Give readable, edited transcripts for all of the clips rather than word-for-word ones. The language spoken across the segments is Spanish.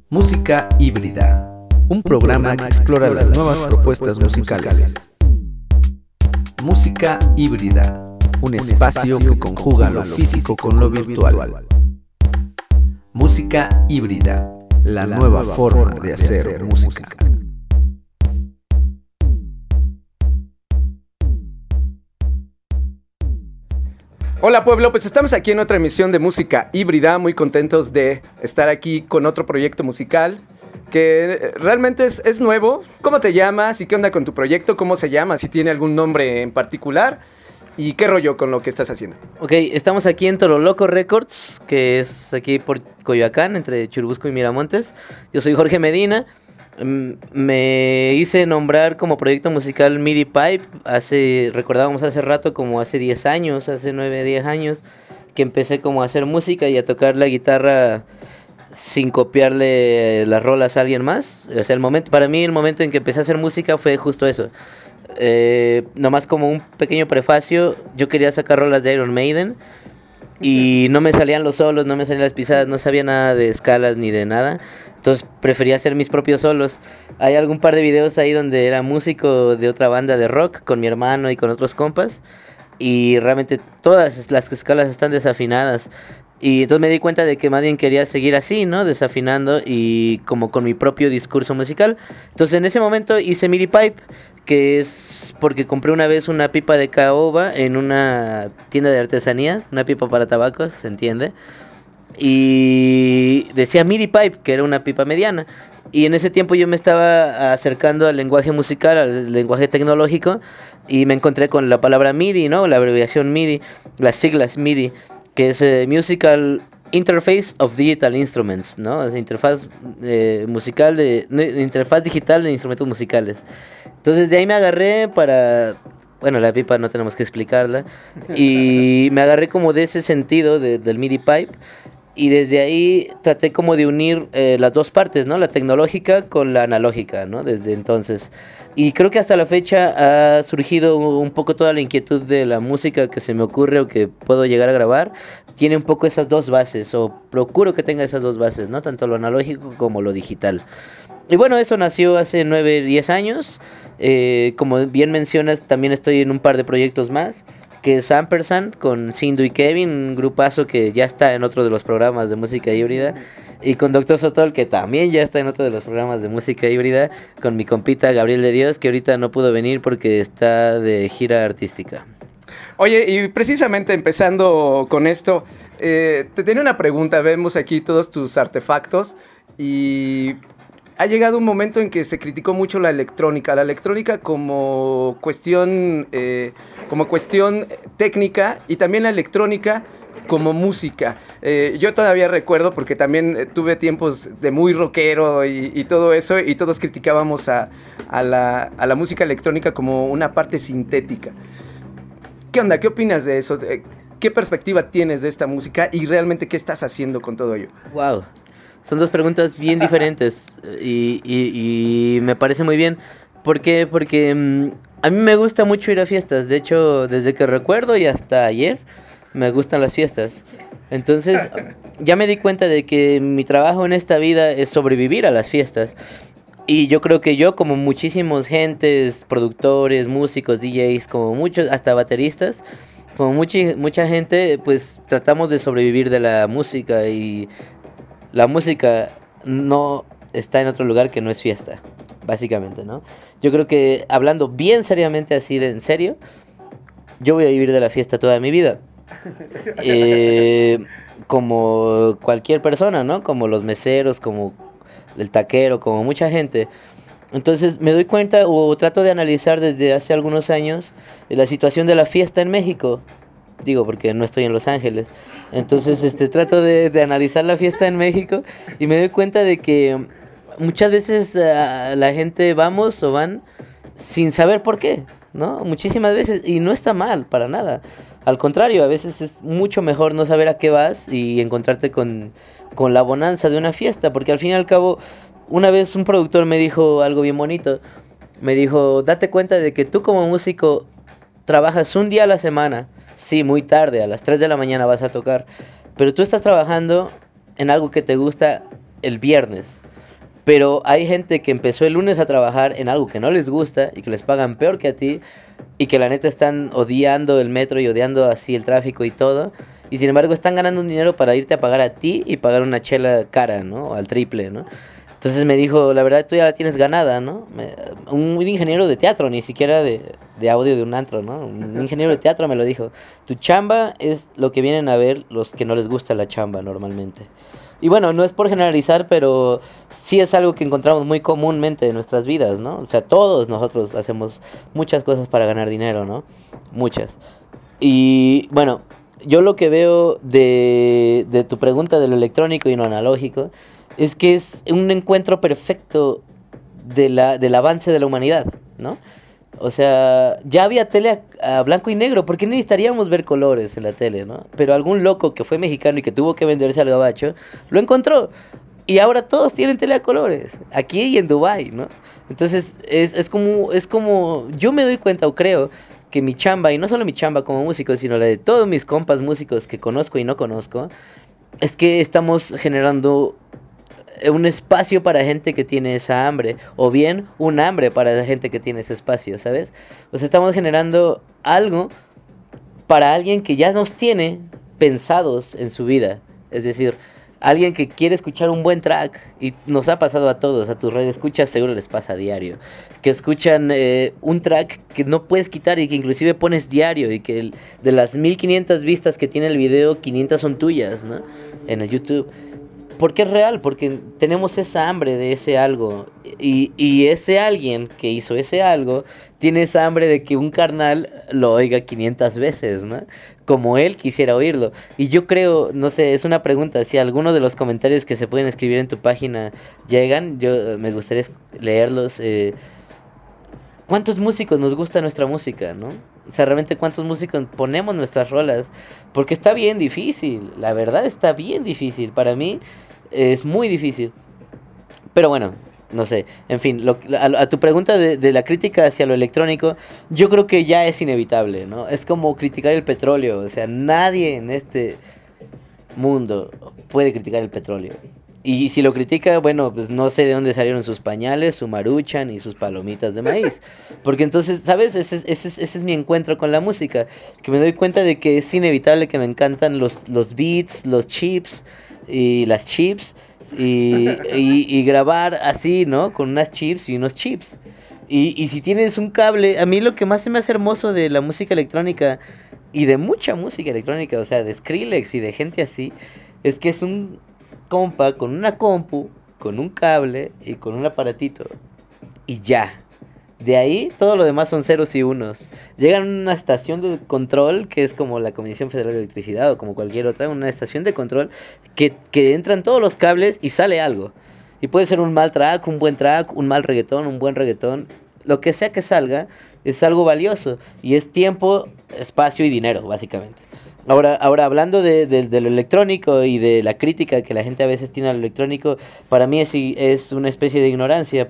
Música híbrida, un programa que explora las nuevas propuestas musicales. Música híbrida, un espacio que conjuga lo físico con lo virtual. Música híbrida, la nueva forma de hacer música. Hola pueblo, pues estamos aquí en otra emisión de Música Híbrida, muy contentos de estar aquí con otro proyecto musical que realmente es nuevo. ¿Cómo te llamas y qué onda con tu proyecto? ¿Cómo se llama? Si tiene algún nombre en particular y qué rollo con lo que estás haciendo. Ok, estamos aquí en Toroloco Records, que es aquí por Coyoacán, entre Churubusco y Miramontes. Yo soy Jorge Medina. Me hice nombrar como proyecto musical MIDI Pipe. Recordábamos hace rato, como hace 10 años, hace 9, 10 años, que empecé como a hacer música y a tocar la guitarra sin copiarle las rolas a alguien más. O sea, para mí el momento en que empecé a hacer música fue justo eso. Nomás como un pequeño prefacio, yo quería sacar rolas de Iron Maiden y no me salían los solos, no me salían las pisadas, no sabía nada de escalas ni de nada. Entonces prefería hacer mis propios solos. Hay algún par de videos ahí donde era músico de otra banda de rock con mi hermano y con otros compas. Y realmente todas las escalas están desafinadas. Y entonces me di cuenta de que más bien quería seguir así, ¿no? Desafinando y como con mi propio discurso musical. Entonces en ese momento hice MIDI Pipe, que es porque compré una vez una pipa de caoba en una tienda de artesanías. Una pipa para tabacos, ¿se entiende? Y decía MIDI Pipe, que era una pipa mediana. Y en ese tiempo yo me estaba acercando al lenguaje musical, al lenguaje tecnológico, y me encontré con la palabra MIDI, ¿no? La abreviación MIDI, las siglas MIDI, que es Musical Interface of Digital Instruments, ¿no? Es interfaz interfaz digital de instrumentos musicales. Entonces de ahí me agarré para... Bueno, la pipa no tenemos que explicarla. Y me agarré como de ese sentido del MIDI Pipe. Y desde ahí traté como de unir las dos partes, ¿no? La tecnológica con la analógica, ¿no? Desde entonces. Y creo que hasta la fecha ha surgido un poco toda la inquietud de la música que se me ocurre o que puedo llegar a grabar. Tiene un poco esas dos bases, o procuro que tenga esas dos bases, ¿no? Tanto lo analógico como lo digital. Y bueno, eso nació hace 9, 10 años. Como bien mencionas, también estoy en un par de proyectos más, que es Ampersand con Sindu y Kevin, un grupazo que ya está en otro de los programas de música híbrida, y con Dr. Sotol, que también ya está en otro de los programas de música híbrida, con mi compita Gabriel de Dios, que ahorita no pudo venir porque está de gira artística. Oye, y precisamente empezando con esto, te tenía una pregunta. Vemos aquí todos tus artefactos y... Ha llegado un momento en que se criticó mucho la electrónica como cuestión técnica, y también la electrónica como música. Yo todavía recuerdo, porque también tuve tiempos de muy rockero y todo eso, y todos criticábamos a la música electrónica como una parte sintética. ¿Qué onda? ¿Qué opinas de eso? ¿Qué perspectiva tienes de esta música y realmente qué estás haciendo con todo ello? Wow. Son dos preguntas bien diferentes y me parece muy bien. ¿Por qué? Porque a mí me gusta mucho ir a fiestas. De hecho, desde que recuerdo y hasta ayer me gustan las fiestas. Entonces, ya me di cuenta de que mi trabajo en esta vida es sobrevivir a las fiestas. Y yo creo que yo, como muchísimos gentes, productores, músicos, DJs, como muchos, hasta bateristas, como mucha gente, pues tratamos de sobrevivir de la música, y la música no está en otro lugar que no es fiesta, básicamente, ¿no? Yo creo que, hablando bien seriamente, así de en serio, yo voy a vivir de la fiesta toda mi vida. Como cualquier persona, ¿no? Como los meseros, como el taquero, como mucha gente. Entonces me doy cuenta, o trato de analizar desde hace algunos años, la situación de la fiesta en México. Digo, porque no estoy en Los Ángeles. Entonces trato de analizar la fiesta en México y me doy cuenta de que muchas veces la gente vamos o van sin saber por qué, ¿no? Muchísimas veces, y no está mal para nada. Al contrario, a veces es mucho mejor no saber a qué vas y encontrarte con la bonanza de una fiesta, porque al fin y al cabo, una vez un productor me dijo algo bien bonito. Me dijo, date cuenta de que tú como músico trabajas un día a la semana. Sí, muy tarde, a las 3 de la mañana vas a tocar, pero tú estás trabajando en algo que te gusta el viernes. Pero hay gente que empezó el lunes a trabajar en algo que no les gusta y que les pagan peor que a ti y que la neta están odiando el metro y odiando así el tráfico y todo. Y sin embargo están ganando un dinero para irte a pagar a ti y pagar una chela cara, ¿no? Al triple, ¿no? Entonces me dijo, la verdad tú ya la tienes ganada, ¿no? Un ingeniero de teatro, ni siquiera de audio de un antro, ¿no? Un ingeniero de teatro me lo dijo. Tu chamba es lo que vienen a ver los que no les gusta la chamba normalmente. Y bueno, no es por generalizar, pero sí es algo que encontramos muy comúnmente en nuestras vidas, ¿no? O sea, todos nosotros hacemos muchas cosas para ganar dinero, ¿no? Muchas. Y bueno, yo lo que veo de tu pregunta de lo electrónico y lo analógico es que es un encuentro perfecto del avance de la humanidad, ¿no? O sea, ya había tele a blanco y negro, ¿por qué necesitaríamos ver colores en la tele, no? Pero algún loco que fue mexicano y que tuvo que venderse al gabacho, lo encontró. Y ahora todos tienen tele a colores, aquí y en Dubái, ¿no? Entonces, es como, yo me doy cuenta o creo que mi chamba, y no solo mi chamba como músico, sino la de todos mis compas músicos que conozco y no conozco, es que estamos generando un espacio para gente que tiene esa hambre, o bien un hambre para la gente que tiene ese espacio, ¿sabes? O sea, estamos generando algo para alguien que ya nos tiene pensados en su vida, es decir, alguien que quiere escuchar un buen track, y nos ha pasado a todos, a tus redes escuchas seguro les pasa a diario, que escuchan un track que no puedes quitar y que inclusive pones diario, y que de las 1500 vistas que tiene el video, 500 son tuyas, ¿no? En el YouTube. Porque es real, porque tenemos esa hambre de ese algo. Y ese alguien que hizo ese algo tiene esa hambre de que un carnal lo oiga 500 veces, ¿no? Como él quisiera oírlo. Y yo creo, no sé, es una pregunta, si alguno de los comentarios que se pueden escribir en tu página llegan, yo me gustaría leerlos. ¿Cuántos músicos nos gusta nuestra música, no? O sea, realmente cuántos músicos ponemos nuestras rolas. Porque está bien difícil, la verdad está bien difícil. Para mí es muy difícil. Pero bueno, no sé. En fin, a tu pregunta de la crítica hacia lo electrónico, yo creo que ya es inevitable, ¿no? Es como criticar el petróleo. O sea, nadie en este mundo puede criticar el petróleo. Y si lo critica, bueno, pues no sé de dónde salieron sus pañales, su maruchan y sus palomitas de maíz. Porque entonces, ¿sabes? Ese es mi encuentro con la música. Que me doy cuenta de que es inevitable que me encantan los beats, los chips y las chips. Y grabar así, ¿no? Con unas chips y unos chips. Y si tienes un cable, a mí lo que más se me hace hermoso de la música electrónica y de mucha música electrónica, o sea, de Skrillex y de gente así, es que es un compa con una compu, con un cable y con un aparatito. Y ya. De ahí todo lo demás son ceros y unos. Llegan a una estación de control, que es como la Comisión Federal de Electricidad o como cualquier otra, una estación de control que entran todos los cables y sale algo. Y puede ser un mal track, un buen track, un mal reggaetón, un buen reggaetón. Lo que sea que salga es algo valioso. Y es tiempo, espacio y dinero, básicamente. Ahora hablando de lo electrónico y de la crítica que la gente a veces tiene al electrónico, para mí es una especie de ignorancia,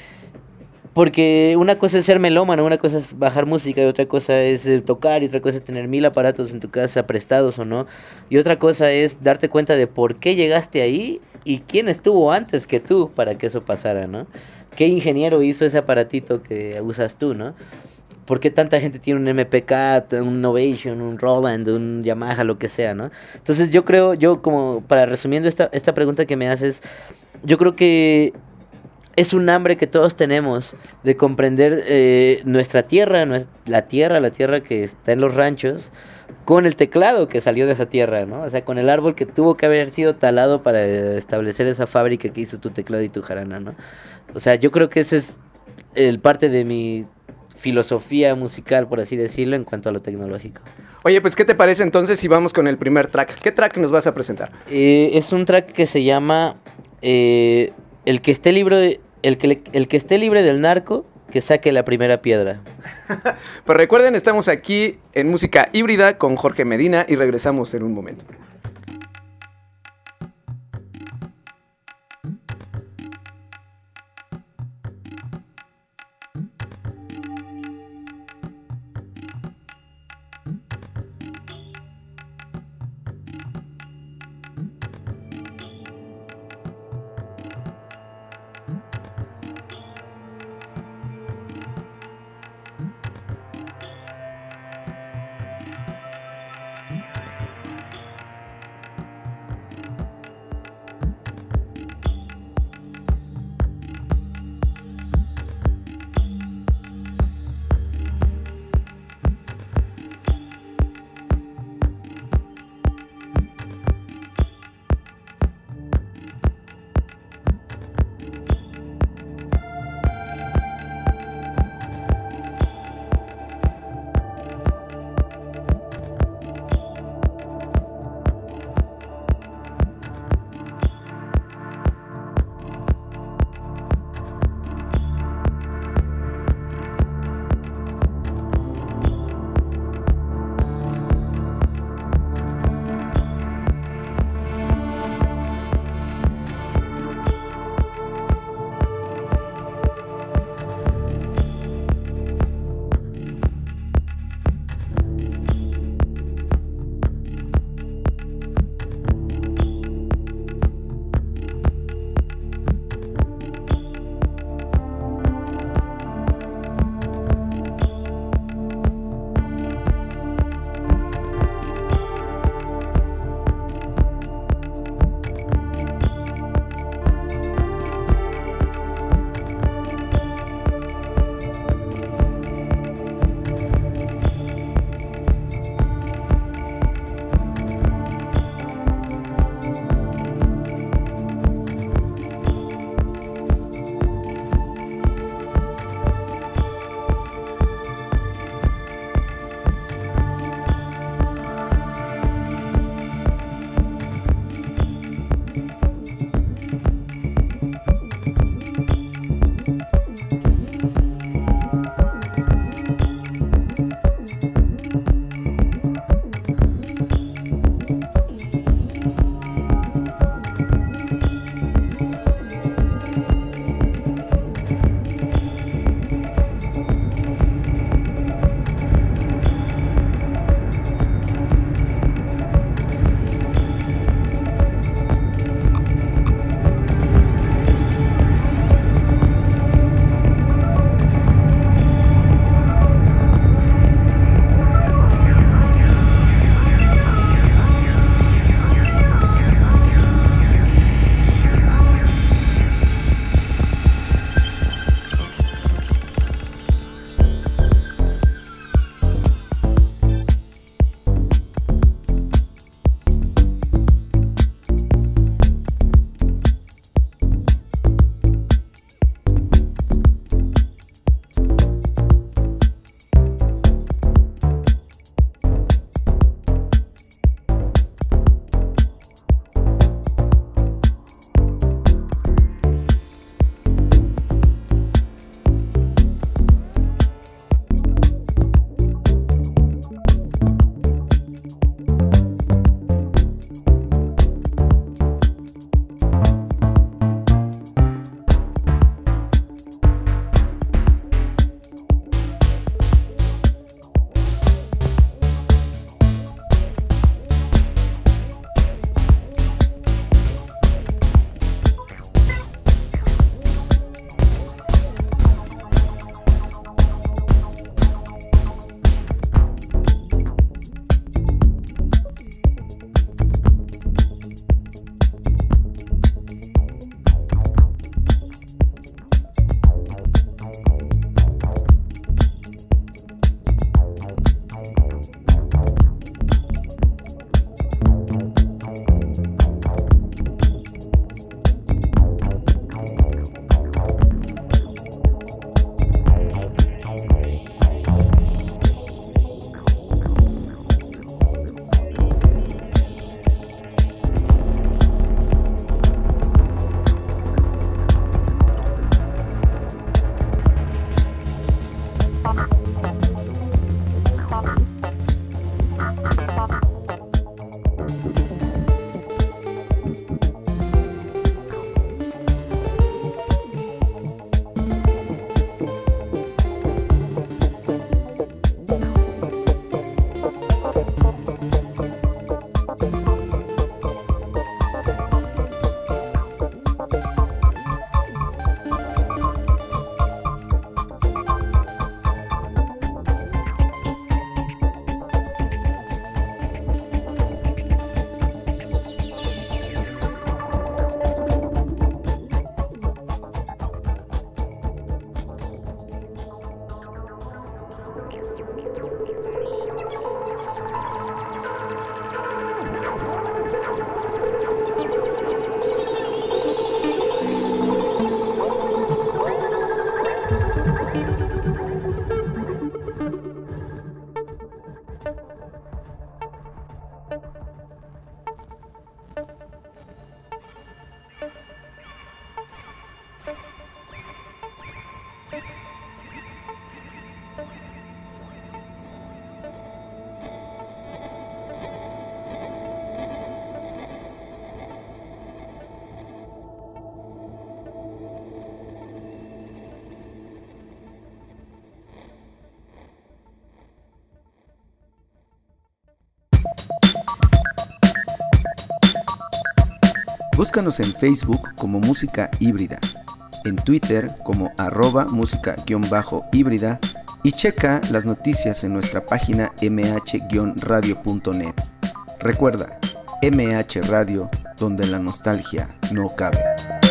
porque una cosa es ser melómano, una cosa es bajar música, y otra cosa es tocar, y otra cosa es tener 1000 aparatos en tu casa, prestados o no, y otra cosa es darte cuenta de por qué llegaste ahí y quién estuvo antes que tú para que eso pasara, ¿no? ¿Qué ingeniero hizo ese aparatito que usas tú, ¿no? ¿Por qué tanta gente tiene un MPK, un Novation, un Roland, un Yamaha, lo que sea, ¿no? Entonces yo creo, como para resumiendo esta pregunta que me haces, yo creo que es un hambre que todos tenemos de comprender nuestra tierra, la tierra que está en los ranchos, con el teclado que salió de esa tierra, ¿no? O sea, con el árbol que tuvo que haber sido talado para establecer esa fábrica que hizo tu teclado y tu jarana, ¿no? O sea, yo creo que ese es el parte de mi filosofía musical, por así decirlo, en cuanto a lo tecnológico. Oye, pues, ¿qué te parece entonces si vamos con el primer track? ¿Qué track nos vas a presentar? Es un track que se llama el que esté libre del narco, que saque la primera piedra. Pues recuerden, estamos aquí en Música Híbrida con Jorge Medina y regresamos en un momento. Búscanos en Facebook como Música Híbrida, en Twitter como @música_híbrida y checa las noticias en nuestra página mh-radio.net. Recuerda, MH Radio, donde la nostalgia no cabe.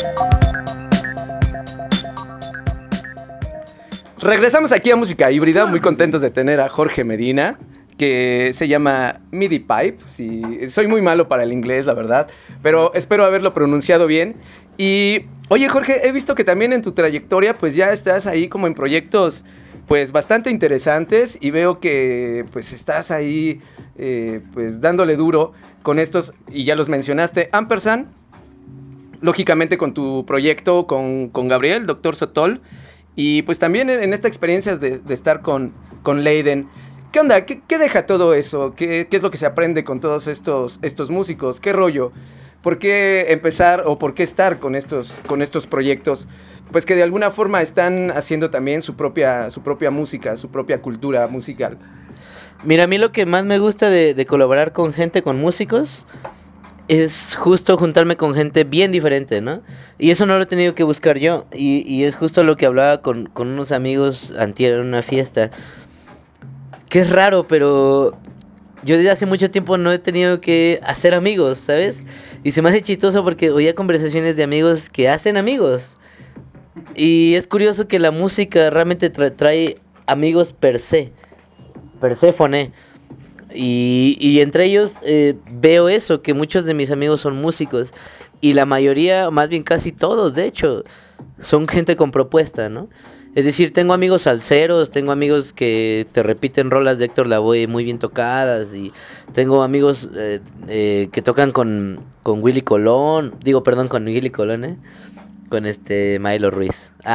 Regresamos aquí a Música Híbrida, muy contentos de tener a Jorge Medina, que se llama MIDI Pipe. Sí, soy muy malo para el inglés, la verdad, pero espero haberlo pronunciado bien. Y, oye, Jorge, he visto que también en tu trayectoria, pues ya estás ahí como en proyectos, pues bastante interesantes, y veo que, pues estás ahí, pues dándole duro con estos, y ya los mencionaste, Ampersand, lógicamente con tu proyecto con Gabriel, Dr. Sotol, y pues también en esta experiencia de estar con Leiden. ¿Qué onda? ¿Qué deja todo eso? ¿Qué es lo que se aprende con todos estos músicos? ¿Qué rollo? ¿Por qué empezar o por qué estar con estos proyectos? Pues que de alguna forma están haciendo también su propia música, su propia cultura musical. Mira, a mí lo que más me gusta de colaborar con gente, con músicos, es justo juntarme con gente bien diferente, ¿no? Y eso no lo he tenido que buscar yo. Y es justo lo que hablaba con unos amigos antier en una fiesta. Que es raro, pero yo desde hace mucho tiempo no he tenido que hacer amigos, ¿sabes? Y se me hace chistoso porque oía conversaciones de amigos que hacen amigos. Y es curioso que la música realmente trae amigos per se. Perséfone. Y entre ellos veo eso, que muchos de mis amigos son músicos. Y la mayoría, más bien casi todos, de hecho, son gente con propuesta, ¿no? Es decir, tengo amigos salseros, tengo amigos que te repiten rolas de Héctor Lavoe muy bien tocadas. Y tengo amigos que tocan con Willy Colón. Digo, perdón, con Willy Colón, con Milo Ruiz.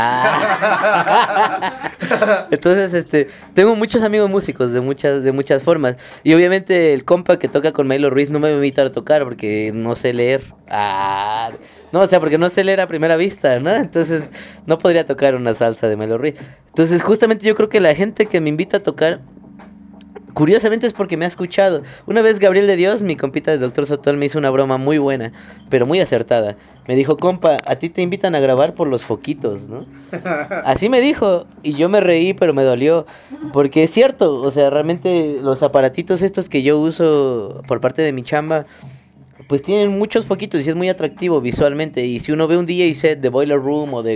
Entonces, tengo muchos amigos músicos de muchas formas. Y obviamente el compa que toca con Milo Ruiz no me va a invitar a tocar porque no sé leer. No, o sea, porque no sé leer a primera vista, ¿no? Entonces, no podría tocar una salsa de Milo Ruiz. Entonces, justamente yo creo que la gente que me invita a tocar, curiosamente es porque me ha escuchado. Una vez Gabriel de Dios, mi compita del Dr. Sotol, me hizo una broma muy buena, pero muy acertada. Me dijo, compa, a ti te invitan a grabar por los foquitos, ¿no? Así me dijo, y yo me reí, pero me dolió. Porque es cierto, o sea, realmente los aparatitos estos que yo uso por parte de mi chamba, pues tienen muchos foquitos y es muy atractivo visualmente. Y si uno ve un DJ set de Boiler Room o de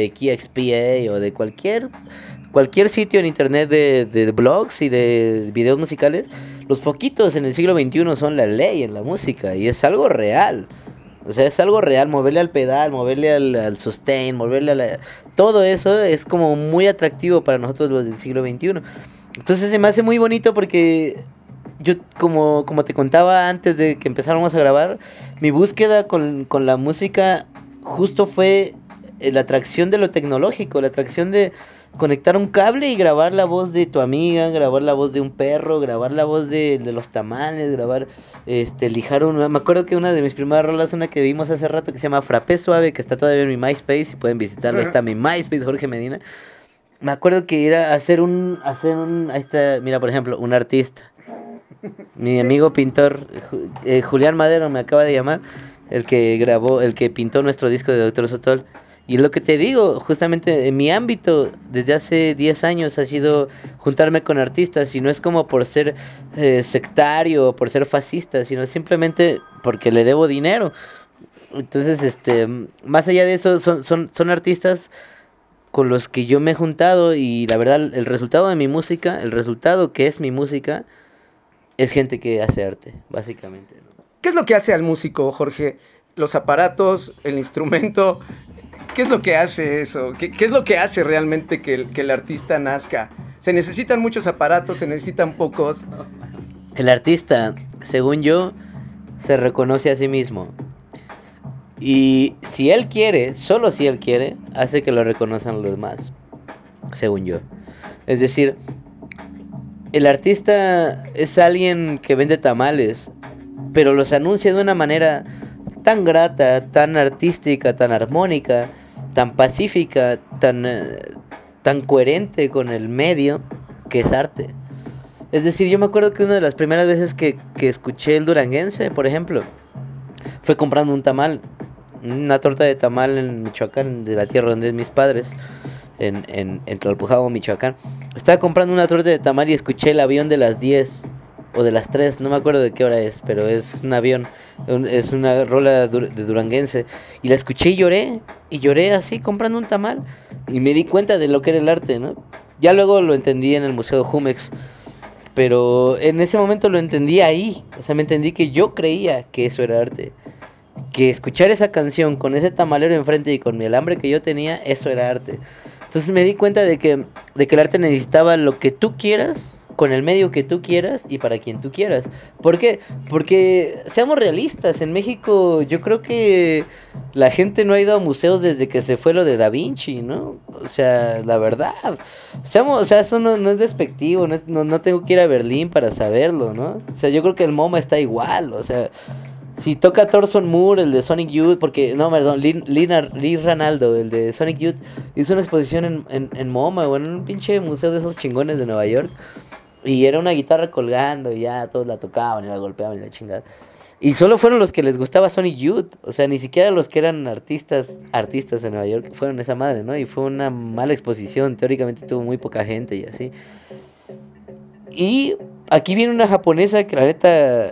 KXPA o de cualquier sitio en internet de blogs y de videos musicales, los foquitos en el siglo XXI son la ley en la música y es algo real. O sea, es algo real, moverle al pedal, moverle al sustain, moverle a todo eso es como muy atractivo para nosotros los del siglo XXI. Entonces se me hace muy bonito porque yo, como te contaba antes de que empezáramos a grabar, mi búsqueda con la música justo fue la atracción de lo tecnológico, la atracción de conectar un cable y grabar la voz de tu amiga, grabar la voz de un perro, grabar la voz de los tamales, grabar, lijar me acuerdo que una de mis primeras rolas, una que vimos hace rato que se llama Frappé Suave, que está todavía en mi MySpace, si pueden visitarlo, está mi MySpace, Jorge Medina. Me acuerdo que era hacer un, ahí está, mira, por ejemplo, un artista. Mi amigo pintor, Julián Madero me acaba de llamar, el que pintó nuestro disco de Dr. Sotol. Y lo que te digo, justamente en mi ámbito, desde hace 10 años ha sido juntarme con artistas, y no es como por ser sectario o por ser fascista, sino simplemente porque le debo dinero. Entonces, más allá de eso, son artistas con los que yo me he juntado, y la verdad, el resultado de mi música, el resultado que es mi música, es gente que hace arte, básicamente. ¿Qué es lo que hace al músico, Jorge? Los aparatos, el instrumento. ¿Qué es lo que hace eso? ¿Qué es lo que hace realmente que el artista nazca? ¿Se necesitan muchos aparatos? ¿Se necesitan pocos? El artista, según yo, se reconoce a sí mismo. Y si él quiere, solo si él quiere, hace que lo reconozcan los demás, según yo. Es decir, el artista es alguien que vende tamales, pero los anuncia de una manera tan grata, tan artística, tan armónica, tan pacífica, tan coherente con el medio, que es arte. Es decir, yo me acuerdo que una de las primeras veces que escuché el Duranguense, por ejemplo, fue comprando un tamal. una torta de tamal en Michoacán, de la tierra donde es mis padres, en Tlalpujahua, Michoacán. Estaba comprando una torta de tamal y escuché el avión de las 10 o de las 3, no me acuerdo de qué hora es, pero es un avión, es una rola de duranguense. Y la escuché y lloré así comprando un tamal. Y me di cuenta de lo que era el arte, ¿no? Ya luego lo entendí en el Museo Jumex, pero en ese momento lo entendí ahí. O sea, me entendí que yo creía que eso era arte. Que escuchar esa canción con ese tamalero enfrente y con el hambre que yo tenía, eso era arte. Entonces me di cuenta de que el arte necesitaba lo que tú quieras, con el medio que tú quieras y para quien tú quieras. ¿Por qué? Porque seamos realistas, en México yo creo que la gente no ha ido a museos desde que se fue lo de Da Vinci, ¿no? O sea, la verdad. O sea, eso no es despectivo, no tengo que ir a Berlín para saberlo, ¿no? O sea, yo creo que el MoMA está igual, o sea... Si toca Thorson Moore, el de Sonic Youth, porque, no, perdón, Lee Ranaldo, el de Sonic Youth, hizo una exposición en MoMA, o en un pinche museo de esos chingones de Nueva York, y era una guitarra colgando, y ya todos la tocaban, y la golpeaban, y la chingada. Y solo fueron los que les gustaba Sonic Youth, o sea, ni siquiera los que eran artistas en Nueva York fueron esa madre, ¿no? Y fue una mala exposición, teóricamente tuvo muy poca gente y así. Y aquí viene una japonesa que la neta...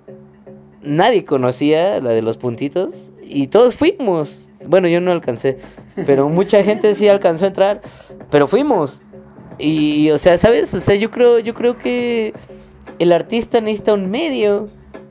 Nadie conocía, la de los puntitos, y todos fuimos. Bueno, yo no alcancé, pero mucha gente sí alcanzó a entrar, pero fuimos. Y o sea, ¿sabes? O sea, yo creo que el artista necesita un medio,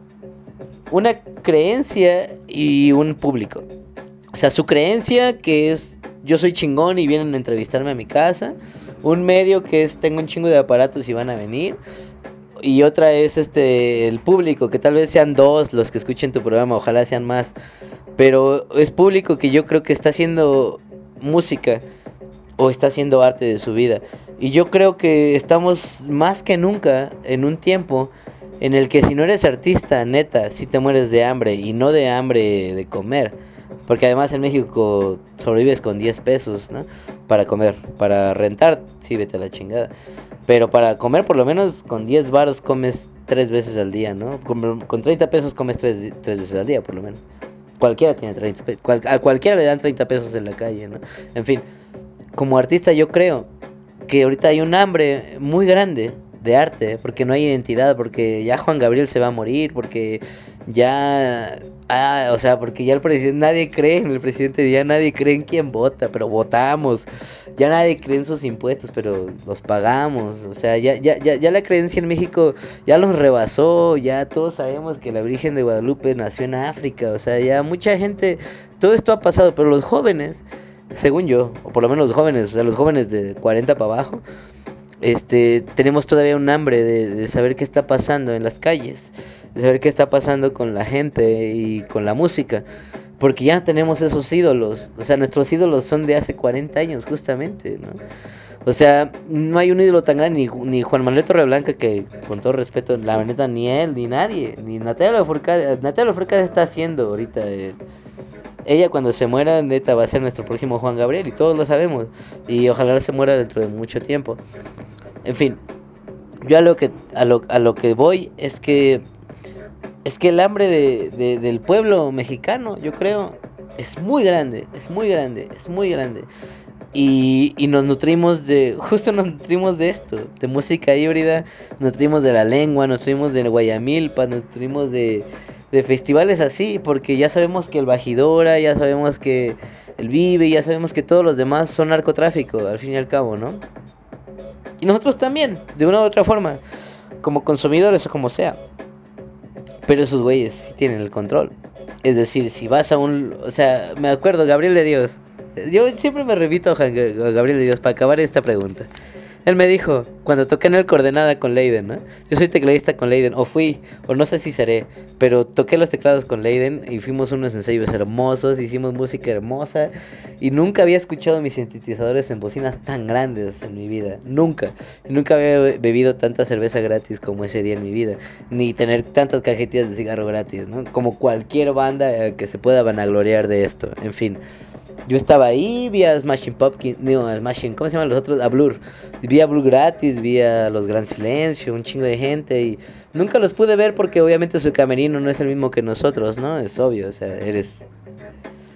una creencia y un público. O sea, su creencia, que es yo soy chingón y vienen a entrevistarme a mi casa. Un medio, que es tengo un chingo de aparatos y van a venir. Y otra es el público, que tal vez sean 2 los que escuchen tu programa, ojalá sean más. Pero es público que yo creo que está haciendo música o está haciendo arte de su vida. Y yo creo que estamos más que nunca en un tiempo en el que si no eres artista, neta, si te mueres de hambre, y no de hambre de comer. Porque además en México sobrevives con 10 pesos, ¿no? Para comer, para rentar, sí, vete a la chingada. Pero para comer, por lo menos con 10 baros comes 3 veces al día, ¿no? Con 30 pesos comes 3 veces al día, por lo menos. Cualquiera tiene 30 pesos. A cualquiera le dan 30 pesos en la calle, ¿no? En fin, como artista yo creo que ahorita hay un hambre muy grande de arte, porque no hay identidad, porque ya Juan Gabriel se va a morir, porque ya... o sea, porque ya el presidente, nadie cree en el presidente, ya nadie cree en quién vota, pero votamos. Ya nadie cree en sus impuestos, pero los pagamos. O sea, ya la creencia en México ya los rebasó. Ya todos sabemos que la Virgen de Guadalupe nació en África. O sea, ya mucha gente, todo esto ha pasado, pero los jóvenes, según yo, o por lo menos los jóvenes, o sea, los jóvenes de 40 para abajo, tenemos todavía un hambre de saber qué está pasando en las calles, de saber qué está pasando con la gente y con la música. Porque ya tenemos esos ídolos. O sea, nuestros ídolos son de hace 40 años, justamente, ¿no? O sea, no hay un ídolo tan grande, ni Juan Manuel Torreblanca, que con todo respeto, la neta, ni él, ni nadie, ni Natalia Lafourcade está haciendo ahorita. Ella cuando se muera, neta, va a ser nuestro próximo Juan Gabriel, y todos lo sabemos. Y ojalá se muera dentro de mucho tiempo. En fin, yo a lo que voy es que el hambre del pueblo mexicano, yo creo, es muy grande. Y nos nutrimos de esto, de música híbrida, nos nutrimos de la lengua, nos nutrimos del Guayamilpa, nos nutrimos de festivales así, porque ya sabemos que el Bajidora, ya sabemos que el Vive, ya sabemos que todos los demás son narcotráfico, al fin y al cabo, ¿no? Y nosotros también, de una u otra forma, como consumidores o como sea. Pero esos güeyes sí tienen el control. Es decir, si vas a o sea, me acuerdo, Gabriel de Dios. Yo siempre me repito a Gabriel de Dios para acabar esta pregunta. Él me dijo, cuando toqué en el Coordenada con Leiden, ¿no? Yo soy tecladista con Leiden, o no sé si seré, pero toqué los teclados con Leiden y fuimos unos ensayos hermosos, hicimos música hermosa, y nunca había escuchado mis sintetizadores en bocinas tan grandes en mi vida, nunca había bebido tanta cerveza gratis como ese día en mi vida, ni tener tantas cajetillas de cigarro gratis, ¿no? Como cualquier banda que se pueda vanagloriar de esto, en fin. Yo estaba ahí, vi a Smashing Pumpkins, ¿cómo se llaman los otros? A Blur. Vi a Blur gratis, vi a los Gran Silencio, un chingo de gente, y nunca los pude ver porque obviamente su camerino no es el mismo que nosotros, ¿no? Es obvio, o sea,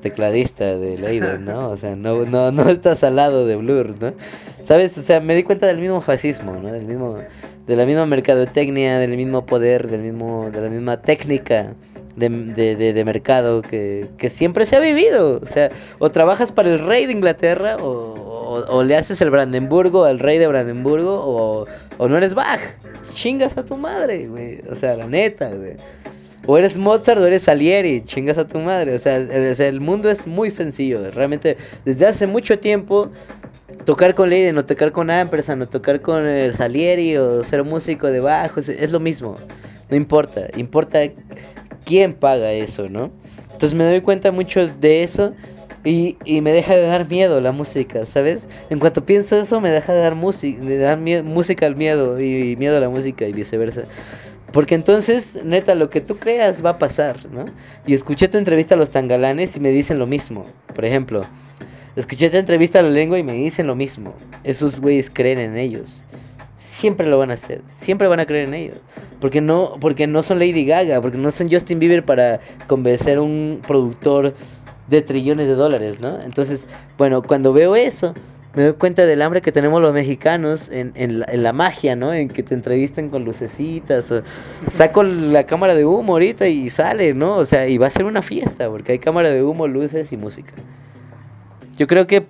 tecladista de Leiden, ¿no? O sea, no estás al lado de Blur, ¿no? ¿Sabes? O sea, me di cuenta del mismo fascismo, ¿no? De la misma mercadotecnia, del mismo poder, de la misma técnica de mercado que siempre se ha vivido. O sea, o trabajas para el rey de Inglaterra o le haces el Brandenburgo al rey de Brandenburgo o no eres Bach. Chingas a tu madre, güey. O sea, la neta, güey. O eres Mozart o eres Salieri, chingas a tu madre. O sea, el mundo es muy sencillo. Realmente, desde hace mucho tiempo, tocar con Leiden o tocar con Ampersand o tocar con Salieri o ser músico de bajo es lo mismo. No importa. Importa quién paga eso, ¿no? Entonces me doy cuenta mucho de eso y me deja de dar miedo la música, ¿sabes? En cuanto pienso eso, me deja de dar música al miedo y miedo a la música y viceversa. Porque entonces, neta, lo que tú creas va a pasar, ¿no? Y escuché tu entrevista a los Tangalanes y me dicen lo mismo. Por ejemplo, escuché tu entrevista a La Lengua y me dicen lo mismo. Esos güeyes creen en ellos. Siempre lo van a hacer. Siempre van a creer en ellos. Porque no son Lady Gaga, porque no son Justin Bieber para convencer a un productor de trillones de dólares, ¿no? Entonces, bueno, cuando veo eso, me doy cuenta del hambre que tenemos los mexicanos en la magia, ¿no? En que te entrevistan con lucecitas. Saco la cámara de humo ahorita y sale, ¿no? O sea, y va a ser una fiesta, porque hay cámara de humo, luces y música. Yo creo que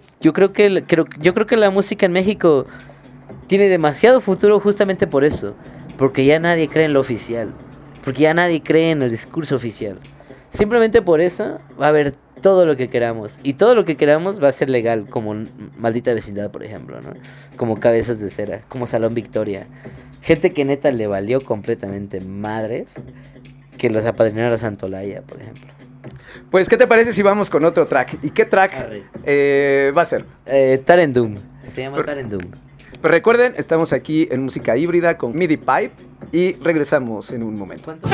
la música en México tiene demasiado futuro justamente por eso. Porque ya nadie cree en lo oficial. Porque ya nadie cree en el discurso oficial. Simplemente por eso va a haber todo lo que queramos. Y todo lo que queramos va a ser legal. Como Maldita Vecindad, por ejemplo, ¿no? Como Cabezas de Cera. Como Salón Victoria. Gente que neta le valió completamente madres que los apadrinara Santolaya, por ejemplo. Pues, ¿qué te parece si vamos con otro track? ¿Y qué track va a ser? Tarendum. Se llama Tarendum. Pero recuerden, estamos aquí en Música Híbrida con MIDI Pipe y regresamos en un momento. ¿Cuánto?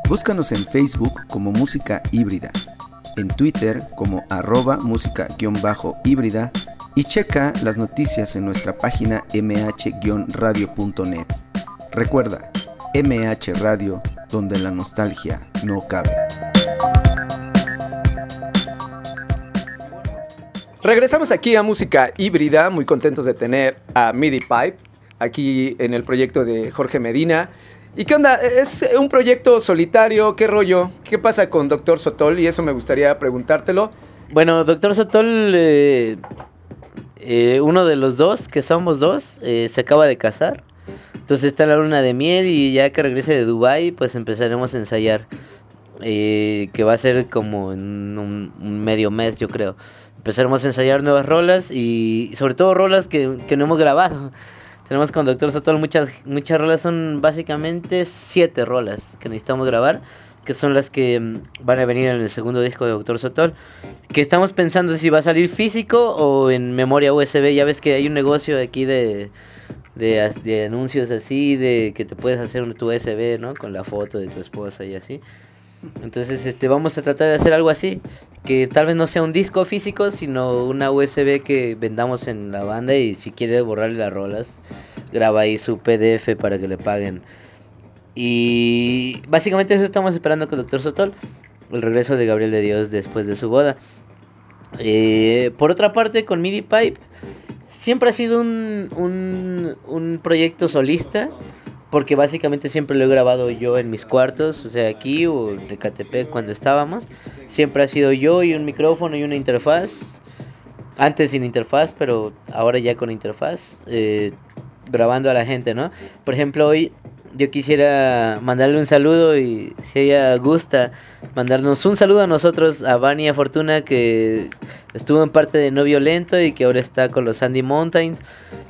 Búscanos en Facebook como Música Híbrida, en Twitter como @música_híbrida y checa las noticias en nuestra página mh-radio.net. Recuerda, MH Radio, donde la nostalgia no cabe. Regresamos aquí a Música Híbrida, muy contentos de tener a MIDI Pipe aquí en el proyecto de Jorge Medina. ¿Y qué onda? ¿Es un proyecto solitario? ¿Qué rollo? ¿Qué pasa con Dr. Sotol? Y eso me gustaría preguntártelo. Bueno, Dr. Sotol, uno de los dos, que somos dos, se acaba de casar. Entonces está la luna de miel y ya que regrese de Dubái, pues empezaremos a ensayar. Que va a ser como en un medio mes, yo creo. Empezaremos a ensayar nuevas rolas y sobre todo rolas que no hemos grabado. Tenemos con Dr. Sotol muchas rolas, son básicamente 7 rolas que necesitamos grabar, que son las que van a venir en el segundo disco de Dr. Sotol, que estamos pensando si va a salir físico o en memoria USB. Ya ves que hay un negocio aquí de anuncios así, de que te puedes hacer tu USB, ¿no? Con la foto de tu esposa y así. Entonces vamos a tratar de hacer algo así, que tal vez no sea un disco físico, sino una USB que vendamos en la banda, y si quiere borrarle las rolas, graba ahí su PDF para que le paguen. Y básicamente eso estamos esperando con Dr. Sotol, el regreso de Gabriel de Dios después de su boda. Por otra parte, con MIDI Pipe siempre ha sido un proyecto solista, porque básicamente siempre lo he grabado yo en mis cuartos, o sea, aquí o en Ecatepec cuando estábamos. Siempre ha sido yo y un micrófono y una interfaz. Antes sin interfaz, pero ahora ya con interfaz, grabando a la gente, ¿no? Por ejemplo, hoy yo quisiera mandarle un saludo, y si ella gusta mandarnos un saludo a nosotros, a Vania Fortuna, que estuvo en parte de No Violento y que ahora está con los Sandy Mountains,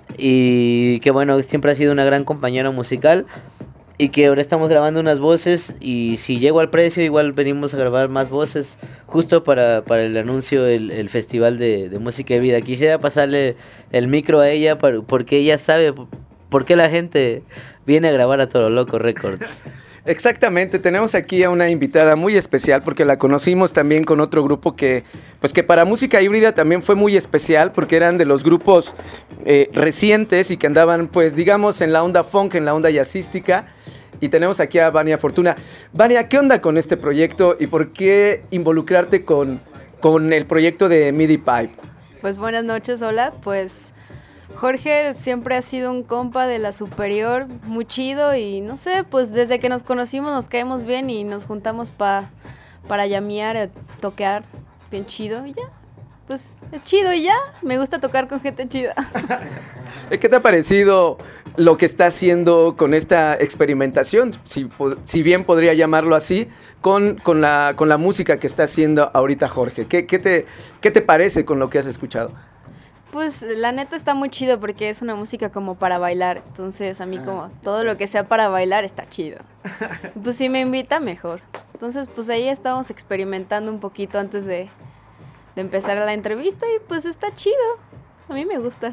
y que bueno, siempre ha sido una gran compañera musical, y que ahora estamos grabando unas voces, y si llego al precio igual venimos a grabar más voces justo para el anuncio, el festival de música de vida. Quisiera pasarle el micro a ella porque ella sabe por qué la gente viene a grabar a Toro Loco Records. Exactamente, tenemos aquí a una invitada muy especial porque la conocimos también con otro grupo que para música híbrida también fue muy especial, porque eran de los grupos recientes y que andaban, pues digamos, en la onda funk, en la onda jazzística. Y tenemos aquí a Vania Fortuna. Vania, ¿qué onda con este proyecto y por qué involucrarte con el proyecto de MIDI Pipe? Pues buenas noches, hola, pues Jorge siempre ha sido un compa de la superior, muy chido, y no sé, pues desde que nos conocimos nos caemos bien y nos juntamos para llamear, toquear, bien chido, y ya, pues es chido y ya, me gusta tocar con gente chida. ¿Qué te ha parecido lo que está haciendo con esta experimentación, si bien podría llamarlo así, con la música que está haciendo ahorita Jorge? ¿Qué te parece con lo que has escuchado? Pues la neta está muy chido porque es una música como para bailar, entonces a mí como todo lo que sea para bailar está chido. Pues si me invita, mejor. Entonces pues ahí estamos experimentando un poquito antes de empezar la entrevista y pues está chido, a mí me gusta.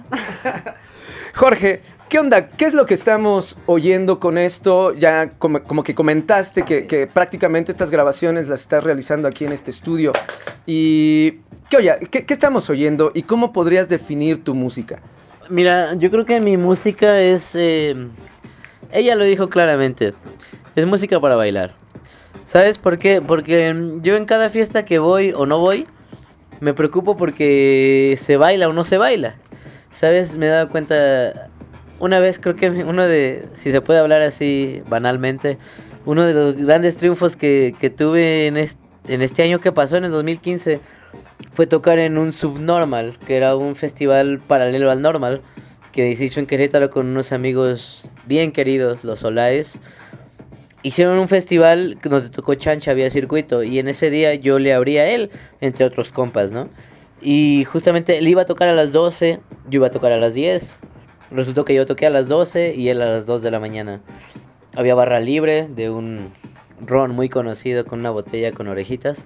Jorge, ¿qué onda? ¿Qué es lo que estamos oyendo con esto? Ya como que comentaste que prácticamente estas grabaciones las estás realizando aquí en este estudio. Y ¿qué estamos oyendo y cómo podrías definir tu música? Mira, yo creo que mi música es... ella lo dijo claramente, es música para bailar. ¿Sabes por qué? Porque yo en cada fiesta que voy o no voy, me preocupo porque se baila o no se baila. ¿Sabes? Me he dado cuenta... Una vez creo que si se puede hablar así banalmente, uno de los grandes triunfos que tuve en este año que pasó, en el 2015, fue tocar en un Subnormal, que era un festival paralelo al Normal, que se hizo en Querétaro con unos amigos bien queridos, los Solaes. Hicieron un festival donde tocó Chancha, había circuito, y en ese día yo le abrí a él, entre otros compas, ¿no? Y justamente él iba a tocar a las 12, yo iba a tocar a las 10. Resultó que yo toqué a las 12 y él a las 2 de la mañana. Había barra libre de un ron muy conocido con una botella con orejitas.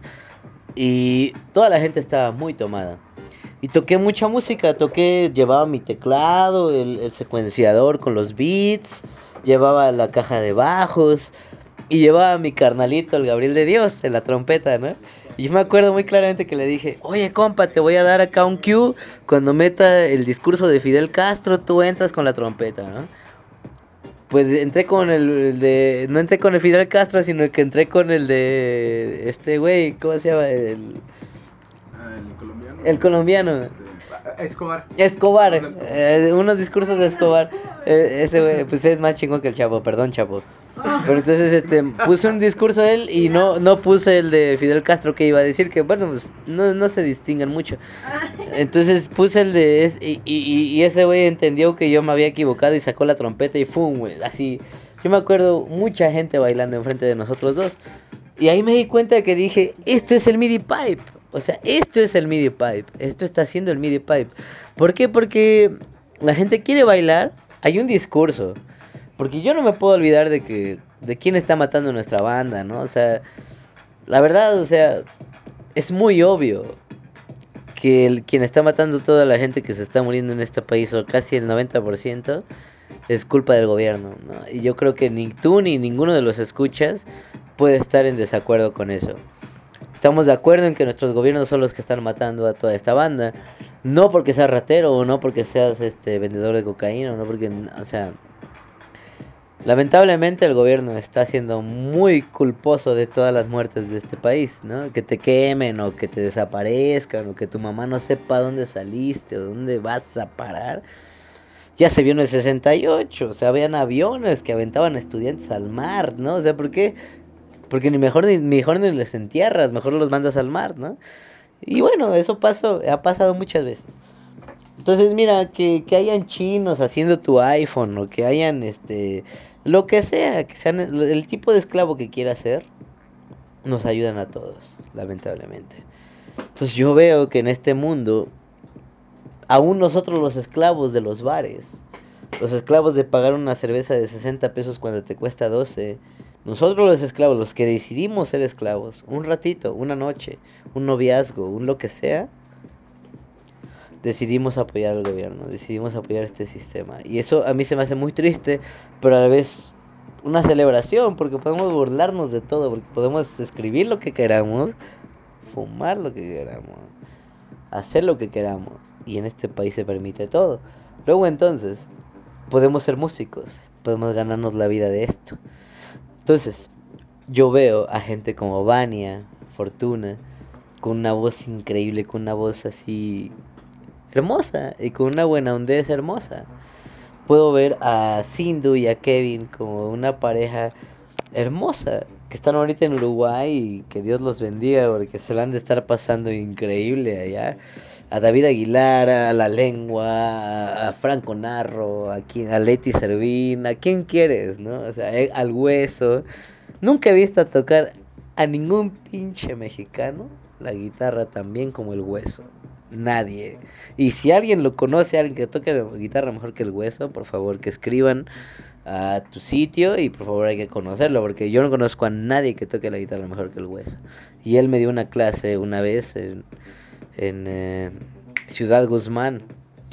Y toda la gente estaba muy tomada. Y toqué mucha música, llevaba mi teclado, el secuenciador con los beats, llevaba la caja de bajos. Y llevaba a mi carnalito, el Gabriel de Dios, en la trompeta, ¿no? Y yo me acuerdo muy claramente que le dije, oye, compa, te voy a dar acá un cue. Cuando meta el discurso de Fidel Castro, tú entras con la trompeta, ¿no? Pues entré con el de... No entré con el Fidel Castro, sino que entré con el de... Este güey, ¿cómo se llama? El colombiano. El colombiano. Escobar. Unos discursos de Escobar. Ese güey, pues es más chingón que el Chapo, perdón, Chapo. Pero entonces puso un discurso él y no puse el de Fidel Castro, que iba a decir que, bueno, pues no se distinguen mucho. Entonces puse el de... Y ese güey entendió que yo me había equivocado y sacó la trompeta y ¡fum! Güey, así. Yo me acuerdo mucha gente bailando enfrente de nosotros dos. Y ahí me di cuenta de que dije, esto es el MIDI pipe. O sea, esto es el MIDI pipe. Esto está haciendo el MIDI pipe. ¿Por qué? Porque la gente quiere bailar. Hay un discurso. Porque yo no me puedo olvidar de quién está matando nuestra banda, ¿no? O sea, la verdad, o sea, es muy obvio que quien está matando a toda la gente que se está muriendo en este país, o casi el 90%, es culpa del gobierno, ¿no? Y yo creo que ni tú ni ninguno de los escuchas puede estar en desacuerdo con eso. Estamos de acuerdo en que nuestros gobiernos son los que están matando a toda esta banda. No porque seas ratero, o no porque seas vendedor de cocaína, o no porque, o sea... Lamentablemente el gobierno está siendo muy culposo de todas las muertes de este país, ¿no? Que te quemen o que te desaparezcan o que tu mamá no sepa dónde saliste o dónde vas a parar. Ya se vio en el 68, o sea, habían aviones que aventaban a estudiantes al mar, ¿no? O sea, ¿por qué? Porque mejor ni les entierras, mejor los mandas al mar, ¿no? Y bueno, eso ha pasado muchas veces. Entonces, mira, que hayan chinos haciendo tu iPhone o que hayan lo que sea, que sean el tipo de esclavo que quiera ser, nos ayudan a todos, lamentablemente. Entonces yo veo que en este mundo, aún nosotros los esclavos de los bares, los esclavos de pagar una cerveza de 60 pesos cuando te cuesta 12, nosotros los esclavos, los que decidimos ser esclavos, un ratito, una noche, un noviazgo, un lo que sea, decidimos apoyar al gobierno, decidimos apoyar este sistema. Y eso a mí se me hace muy triste, pero a la vez una celebración, porque podemos burlarnos de todo, porque podemos escribir lo que queramos, fumar lo que queramos, hacer lo que queramos. Y en este país se permite todo. Luego entonces, podemos ser músicos, podemos ganarnos la vida de esto. Entonces, yo veo a gente como Vania, Fortuna, con una voz increíble, con una voz así... hermosa y con una buena hondez hermosa. Puedo ver a Sindhu y a Kevin como una pareja hermosa que están ahorita en Uruguay y que Dios los bendiga porque se la han de estar pasando increíble allá. A David Aguilar, a La Lengua, a Franco Narro, a Leti Servín, a quien quieres, ¿no? O sea, al Hueso. Nunca he visto tocar a ningún pinche mexicano la guitarra tan bien como el Hueso. Nadie. Y si alguien lo conoce, alguien que toque la guitarra mejor que el Hueso, por favor que escriban a tu sitio y por favor hay que conocerlo, porque yo no conozco a nadie que toque la guitarra mejor que el Hueso. Y él me dio una clase una vez en Ciudad Guzmán,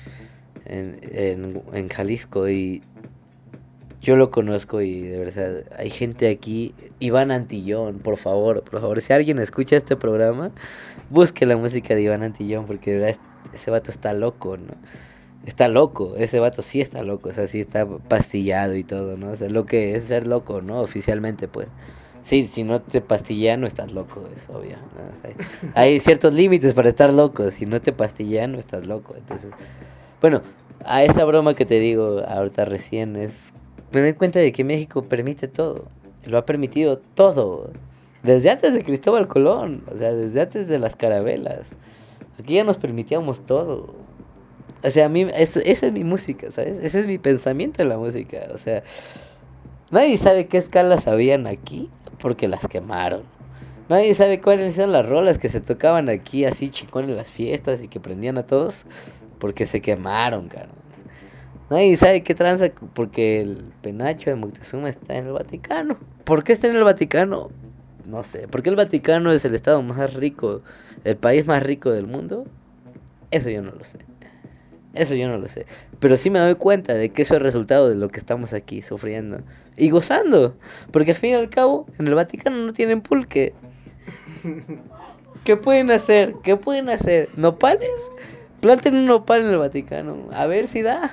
en Jalisco, y yo lo conozco y de verdad hay gente aquí. Iván Antillón, por favor, si alguien escucha este programa, busque la música de Iván Antillón, porque de verdad ese vato está loco, ¿no? Está loco, ese vato sí está loco, o sea, sí está pastillado y todo, ¿no? O sea, lo que es ser loco, ¿no? Oficialmente, pues. Sí, si no te pastillan, no estás loco, es obvio, ¿no? O sea, hay ciertos límites para estar loco, si no te pastillan, no estás loco. Entonces, bueno, a esa broma que te digo ahorita recién es... Me doy cuenta de que México permite todo, lo ha permitido todo, desde antes de Cristóbal Colón, o sea, desde antes de las carabelas. Aquí ya nos permitíamos todo. O sea, a mí, esa es mi música, ¿sabes? Ese es mi pensamiento en la música. O sea, nadie sabe qué escalas habían aquí porque las quemaron. Nadie sabe cuáles eran las rolas que se tocaban aquí así chingón en las fiestas y que prendían a todos porque se quemaron, cara. Nadie sabe qué tranza porque el penacho de Moctezuma está en el Vaticano. ¿Por qué está en el Vaticano? No sé. ¿Por qué el Vaticano es el estado más rico, el país más rico del mundo? Eso yo no lo sé. Eso yo no lo sé. Pero sí me doy cuenta de que eso es resultado de lo que estamos aquí sufriendo. Y gozando. Porque al fin y al cabo, en el Vaticano no tienen pulque. ¿Qué pueden hacer? ¿Qué pueden hacer? ¿Nopales? Planten un nopal en el Vaticano. A ver si da.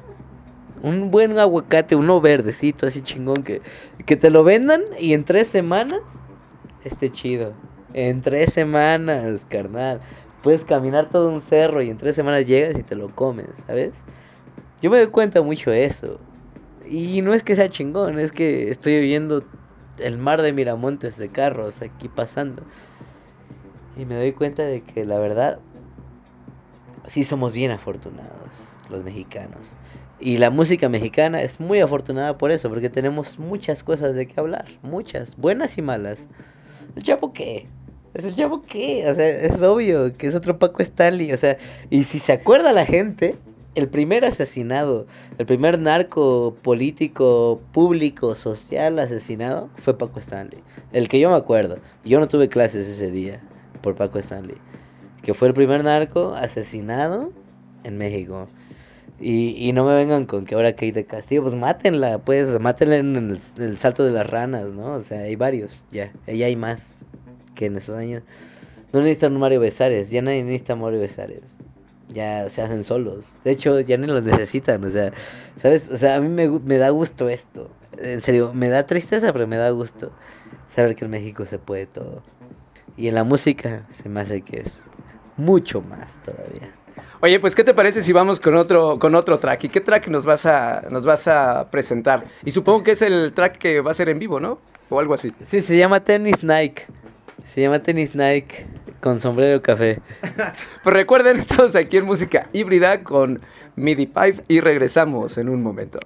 Un buen aguacate, uno verdecito, así chingón. Que te lo vendan y en 3 semanas esté chido. En 3 semanas, carnal. Puedes caminar todo un cerro y en 3 semanas llegas y te lo comes, ¿sabes? Yo me doy cuenta mucho de eso. Y no es que sea chingón, es que estoy viendo el mar de Miramontes de carros aquí pasando. Y me doy cuenta de que la verdad, sí somos bien afortunados los mexicanos. Y la música mexicana es muy afortunada por eso, porque tenemos muchas cosas de qué hablar. Muchas, buenas y malas. ¿El Chapo qué? ¿Es el Chapo qué? O sea, es obvio que es otro Paco Stanley. O sea, y si se acuerda la gente, el primer asesinado, el primer narco político, público, social asesinado fue Paco Stanley. El que yo me acuerdo. Yo no tuve clases ese día por Paco Stanley. Que fue el primer narco asesinado en México. Y no me vengan con que ahora Kate Castillo, pues mátenla, pues mátenla en el salto de las ranas, ¿no? O sea, hay varios, ya hay más que en esos años. No necesitan un Mario Besares, ya nadie necesita Mario Besares. Ya se hacen solos. De hecho, ya ni los necesitan, o sea, ¿sabes? O sea, a mí me da gusto esto. En serio, me da tristeza, pero me da gusto saber que en México se puede todo. Y en la música se me hace que es mucho más todavía. Oye, pues, ¿qué te parece si vamos con otro track? ¿Y qué track nos vas a presentar? Y supongo que es el track que va a ser en vivo, ¿no? O algo así. Sí, se llama Tennis Nike. Se llama Tennis Nike con sombrero café. Pues recuerden, estamos aquí en Música Híbrida con MIDI Pipe y regresamos en un momento.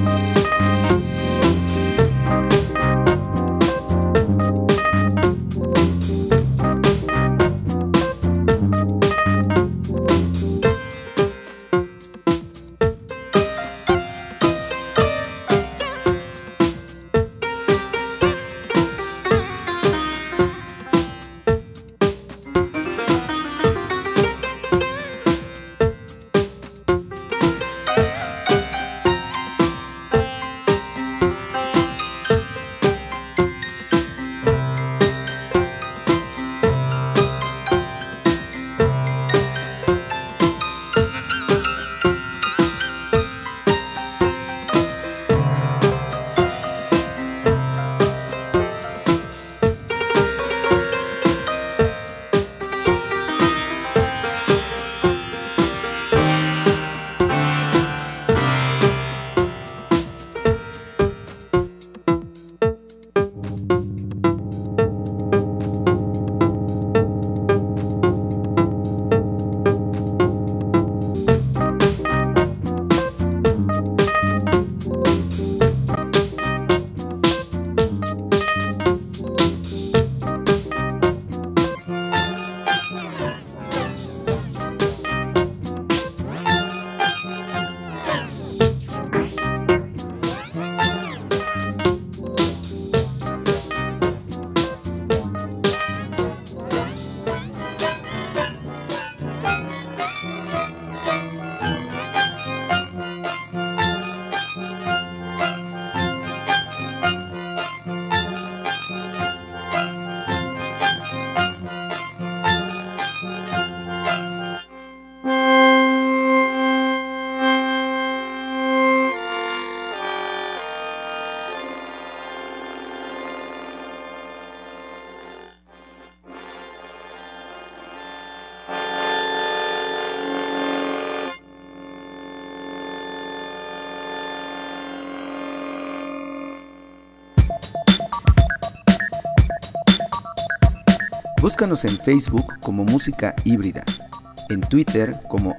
Búscanos en Facebook como Música Híbrida, en Twitter como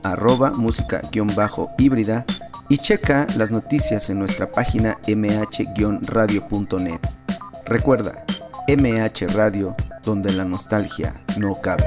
@música_híbrida y checa las noticias en nuestra página mh-radio.net. Recuerda, MH Radio, donde la nostalgia no cabe.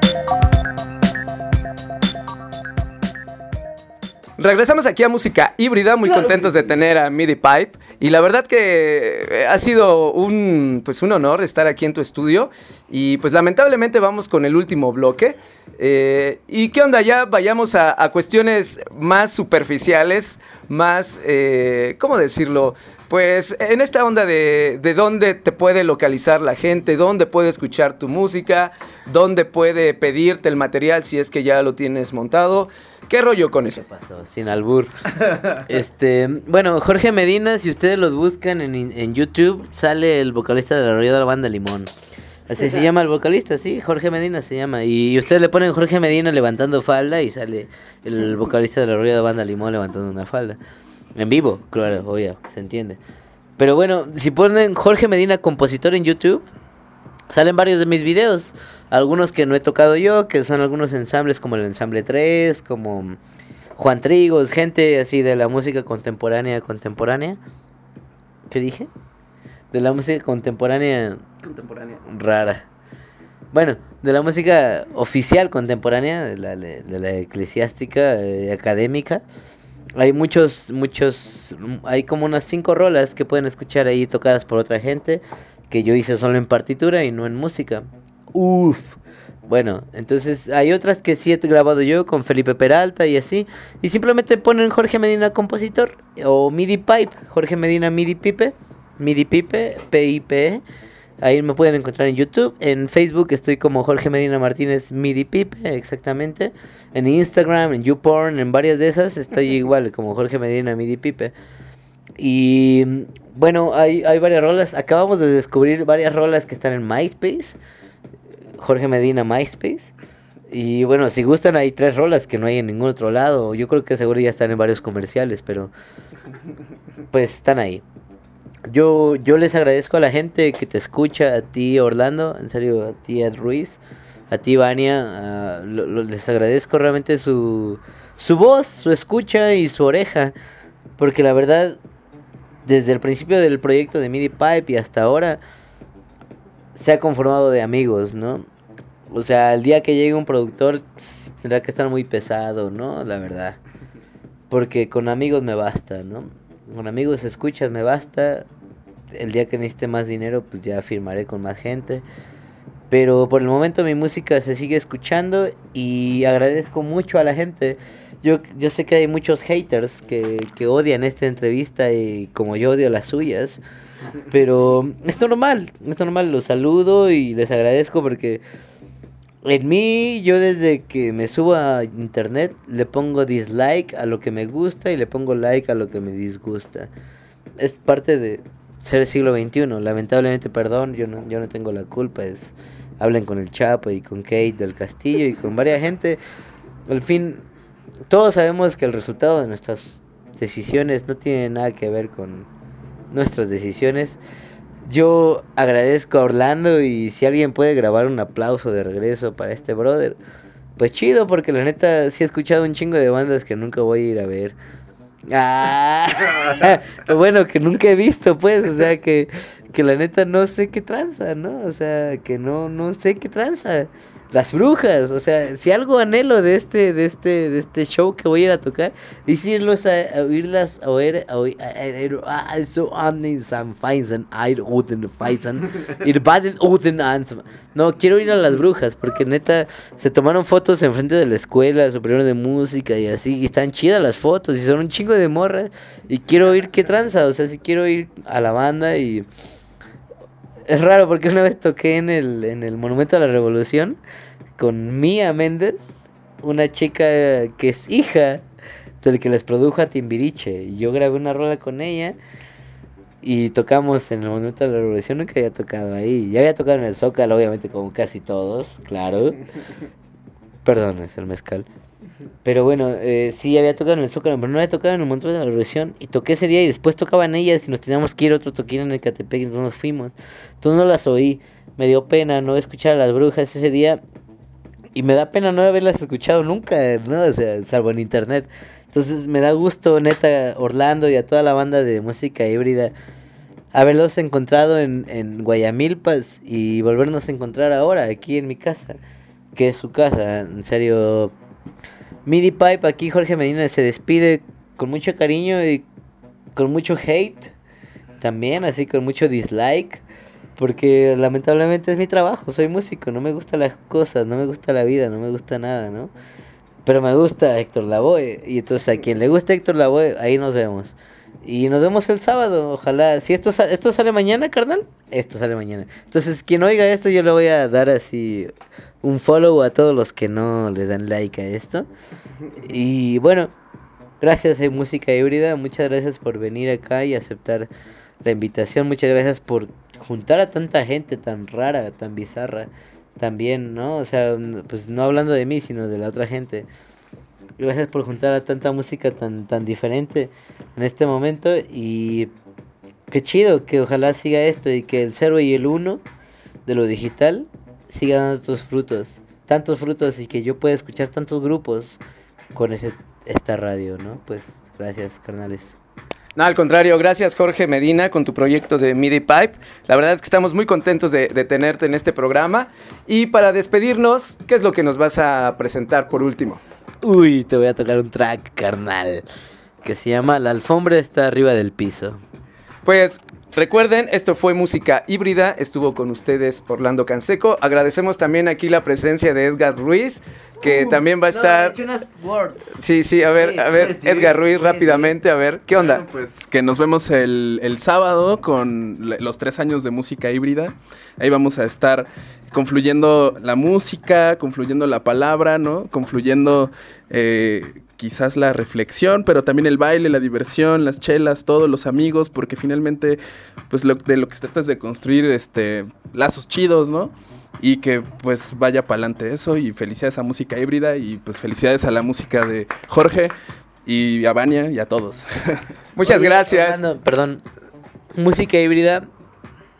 Regresamos aquí a Música Híbrida, muy contentos de tener a MIDI Pipe. Y la verdad que ha sido un honor estar aquí en tu estudio. Y pues lamentablemente vamos con el último bloque. ¿Y qué onda? Ya vayamos a cuestiones más superficiales, más, ¿cómo decirlo? Pues en esta onda de dónde te puede localizar la gente, dónde puede escuchar tu música, dónde puede pedirte el material si es que ya lo tienes montado. ¿Qué rollo con eso? ¿Qué pasó? Sin albur. Bueno, Jorge Medina, si ustedes los buscan en YouTube, sale el vocalista de la Arroyo de la Banda Limón. Así se llama el vocalista, sí, Jorge Medina se llama. Y ustedes le ponen Jorge Medina levantando falda y sale el vocalista de la Arroyo de la Banda Limón levantando una falda. En vivo, claro, obvio, se entiende. Pero bueno, si ponen Jorge Medina compositor en YouTube, salen varios de mis videos. Algunos que no he tocado yo, que son algunos ensambles como el Ensamble 3, como Juan Trigos, gente así de la música contemporánea. ¿Qué dije? De la música contemporánea rara. Bueno, de la música oficial contemporánea, de la eclesiástica, académica. Hay muchos, hay como unas 5 rolas que pueden escuchar ahí tocadas por otra gente, que yo hice solo en partitura y no en música. Uf. Bueno, entonces hay otras que sí he grabado yo con Felipe Peralta y así. Y simplemente ponen Jorge Medina compositor o MIDI Pipe, Jorge Medina MIDI Pipe, PIP. Ahí me pueden encontrar en YouTube. En Facebook estoy como Jorge Medina Martínez MIDI Pipe, exactamente. En Instagram, en YouPorn, en varias de esas estoy igual como Jorge Medina MIDI Pipe. Y bueno, hay varias rolas. Acabamos de descubrir varias rolas que están en MySpace. Jorge Medina MySpace. Y bueno, si gustan, hay 3 rolas que no hay en ningún otro lado. Yo creo que seguro ya están en varios comerciales, pero pues están ahí. Yo les agradezco a la gente que te escucha, a ti Orlando, en serio, a ti Ed Ruiz, a ti Vania, les agradezco realmente su voz, su escucha y su oreja, porque la verdad desde el principio del proyecto de MIDI Pipe y hasta ahora, se ha conformado de amigos, ¿no? O sea, el día que llegue un productor, tendrá que estar muy pesado, ¿no? La verdad. Porque con amigos me basta, ¿no? Con amigos escuchas me basta. El día que necesite más dinero, pues ya firmaré con más gente. Pero por el momento mi música se sigue escuchando y agradezco mucho a la gente. Yo sé que hay muchos haters que odian esta entrevista y como yo odio las suyas. Pero es normal, los saludo y les agradezco porque en mí, yo desde que me subo a internet le pongo dislike a lo que me gusta y le pongo like a lo que me disgusta. Es parte de ser siglo XXI, lamentablemente, perdón, yo no tengo la culpa, hablen con el Chapo y con Kate del Castillo y con varias gente. Al fin, todos sabemos que el resultado de nuestras decisiones no tiene nada que ver con nuestras decisiones. Yo agradezco a Orlando y si alguien puede grabar un aplauso de regreso para este brother, pues chido, porque la neta sí he escuchado un chingo de bandas que nunca voy a ir a ver. Bueno, que nunca he visto, pues, o sea, que la neta no sé qué tranza, ¿no? O sea, que no sé qué tranza. Las Brujas, o sea, si algo anhelo de este show que voy a ir a tocar, es irlas a oír, no, quiero ir a Las Brujas, porque neta, se tomaron fotos enfrente de la escuela superior de música y así, y están chidas las fotos, y son un chingo de morras, y quiero oír qué tranza, o sea, si quiero ir a la banda y... Es raro porque una vez toqué en el Monumento a la Revolución con Mía Méndez, una chica que es hija del que les produjo a Timbiriche. Y yo grabé una rola con ella y tocamos en el Monumento a la Revolución. Nunca había tocado ahí. Ya había tocado en el Zócalo, obviamente, como casi todos, claro. Perdón, es el mezcal. Pero bueno, sí había tocado en el Zócalo, pero no había tocado en el Monumento de la Revolución. Y toqué ese día y después tocaban ellas y nos teníamos que ir a otro toquín en el Ecatepec y entonces nos fuimos. Entonces no las oí, me dio pena no escuchar a Las Brujas ese día. Y me da pena no haberlas escuchado nunca, ¿no? O sea, salvo en internet. Entonces me da gusto, neta, Orlando y a toda la banda de música híbrida, haberlos encontrado en Guayamilpas y volvernos a encontrar ahora aquí en mi casa, que es su casa, en serio. MIDI Pipe, aquí Jorge Medina se despide con mucho cariño y con mucho hate también, así con mucho dislike, porque lamentablemente es mi trabajo, soy músico, no me gustan las cosas, no me gusta la vida, no me gusta nada, ¿no? Pero me gusta Héctor Lavoe, y entonces a quien le gusta Héctor Lavoe, ahí nos vemos. Y nos vemos el sábado, ojalá. Si esto sale mañana, carnal, esto sale mañana. Entonces, quien oiga esto, yo le voy a dar así un follow a todos los que no le dan like a esto. Y bueno, gracias a Música Híbrida, muchas gracias por venir acá y aceptar la invitación. Muchas gracias por juntar a tanta gente tan rara, tan bizarra también, ¿no? O sea, pues no hablando de mí, sino de la otra gente. Gracias por juntar a tanta música tan diferente en este momento. Y qué chido, que ojalá siga esto y que el 0 y el 1 de lo digital siga dando tantos frutos y que yo pueda escuchar tantos grupos con esta radio, ¿no? Pues gracias, carnales. No, al contrario, gracias Jorge Medina con tu proyecto de MIDI Pipe. La verdad es que estamos muy contentos de tenerte en este programa. Y para despedirnos, ¿qué es lo que nos vas a presentar por último? Uy, te voy a tocar un track, carnal, que se llama La alfombra está arriba del piso. Pues recuerden, esto fue Música Híbrida, estuvo con ustedes Orlando Canseco. Agradecemos también aquí la presencia de Edgar Ruiz, que también va a estar... Sí, a ver, Edgar Ruiz, rápidamente, a ver, ¿qué onda? Bueno, pues que nos vemos el sábado con los 3 años de Música Híbrida. Ahí vamos a estar confluyendo la música, confluyendo la palabra, ¿no? Confluyendo quizás la reflexión, pero también el baile, la diversión, las chelas, todos los amigos, porque finalmente, pues de lo que se trata es de construir lazos chidos, ¿no? Y que pues vaya para adelante eso, y felicidades a Música Híbrida, y pues felicidades a la música de Jorge, y a Vania, y a todos. Muchas gracias. Orlando, perdón, Música Híbrida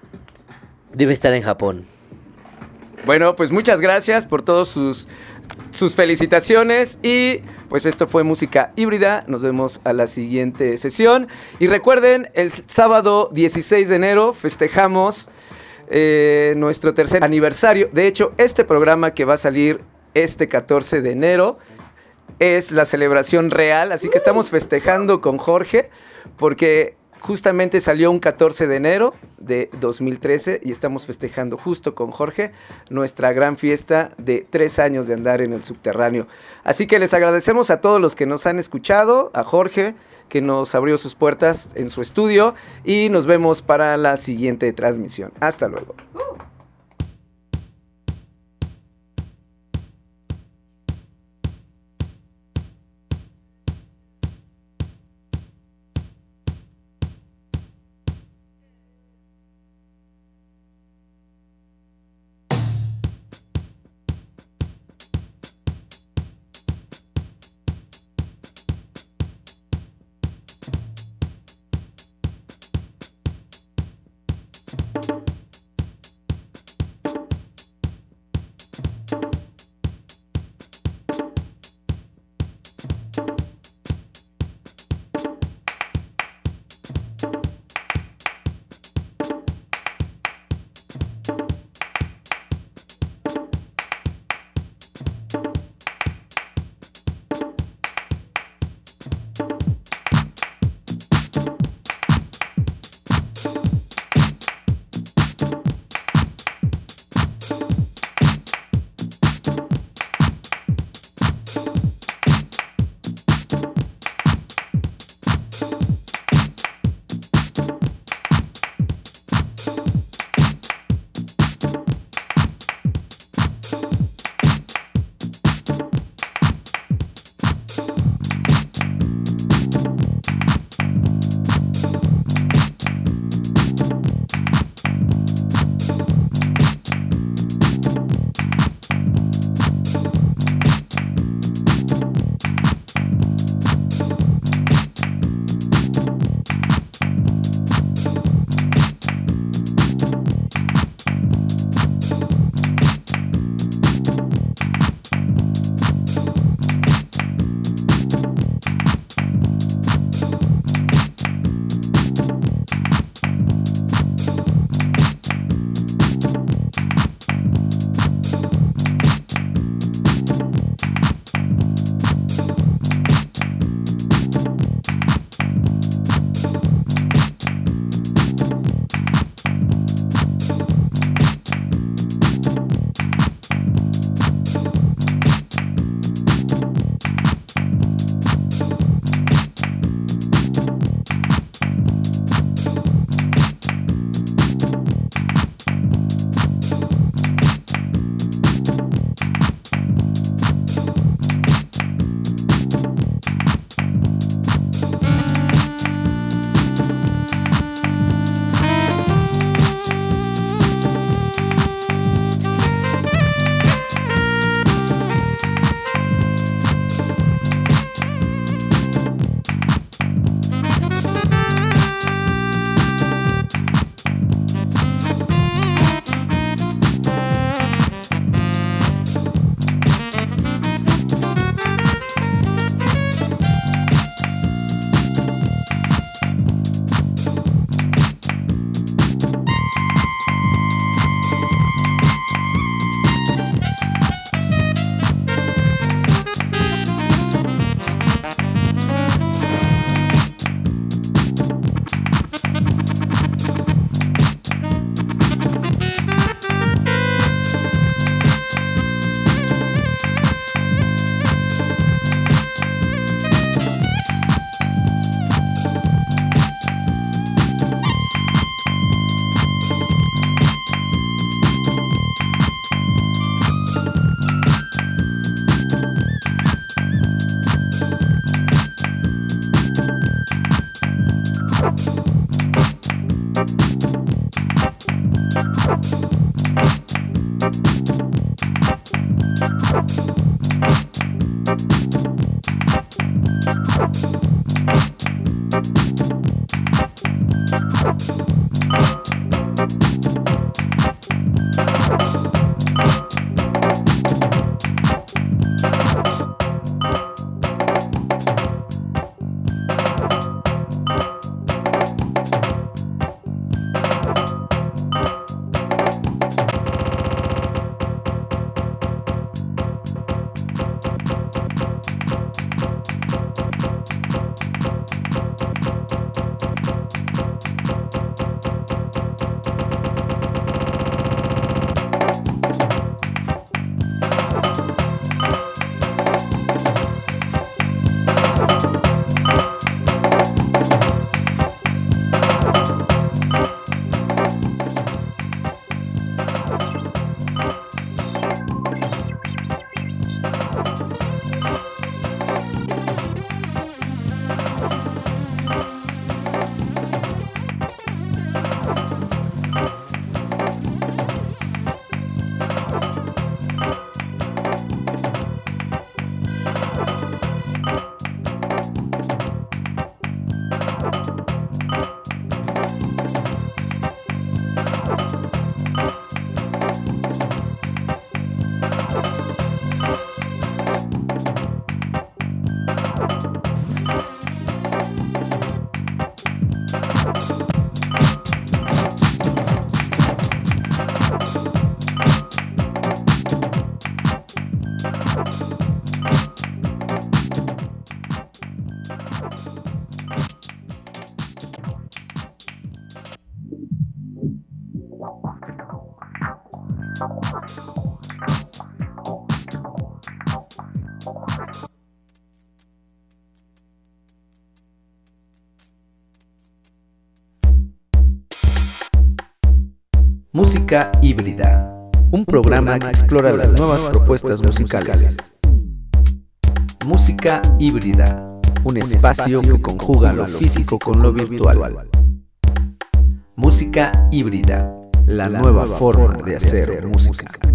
debe estar en Japón. Bueno, pues muchas gracias por todos sus sus felicitaciones y pues esto fue Música Híbrida. Nos vemos a la siguiente sesión. Y recuerden, el sábado 16 de enero festejamos nuestro tercer aniversario. De hecho, este programa que va a salir este 14 de enero es la celebración real, así que estamos festejando con Jorge porque justamente salió un 14 de enero de 2013 y estamos festejando justo con Jorge nuestra gran fiesta de 3 años de andar en el subterráneo. Así que les agradecemos a todos los que nos han escuchado, a Jorge que nos abrió sus puertas en su estudio y nos vemos para la siguiente transmisión. Hasta luego. Música híbrida, un programa que explora las nuevas propuestas musicales. Música híbrida, un espacio que conjuga lo físico con lo virtual. Música híbrida, la nueva forma de hacer música.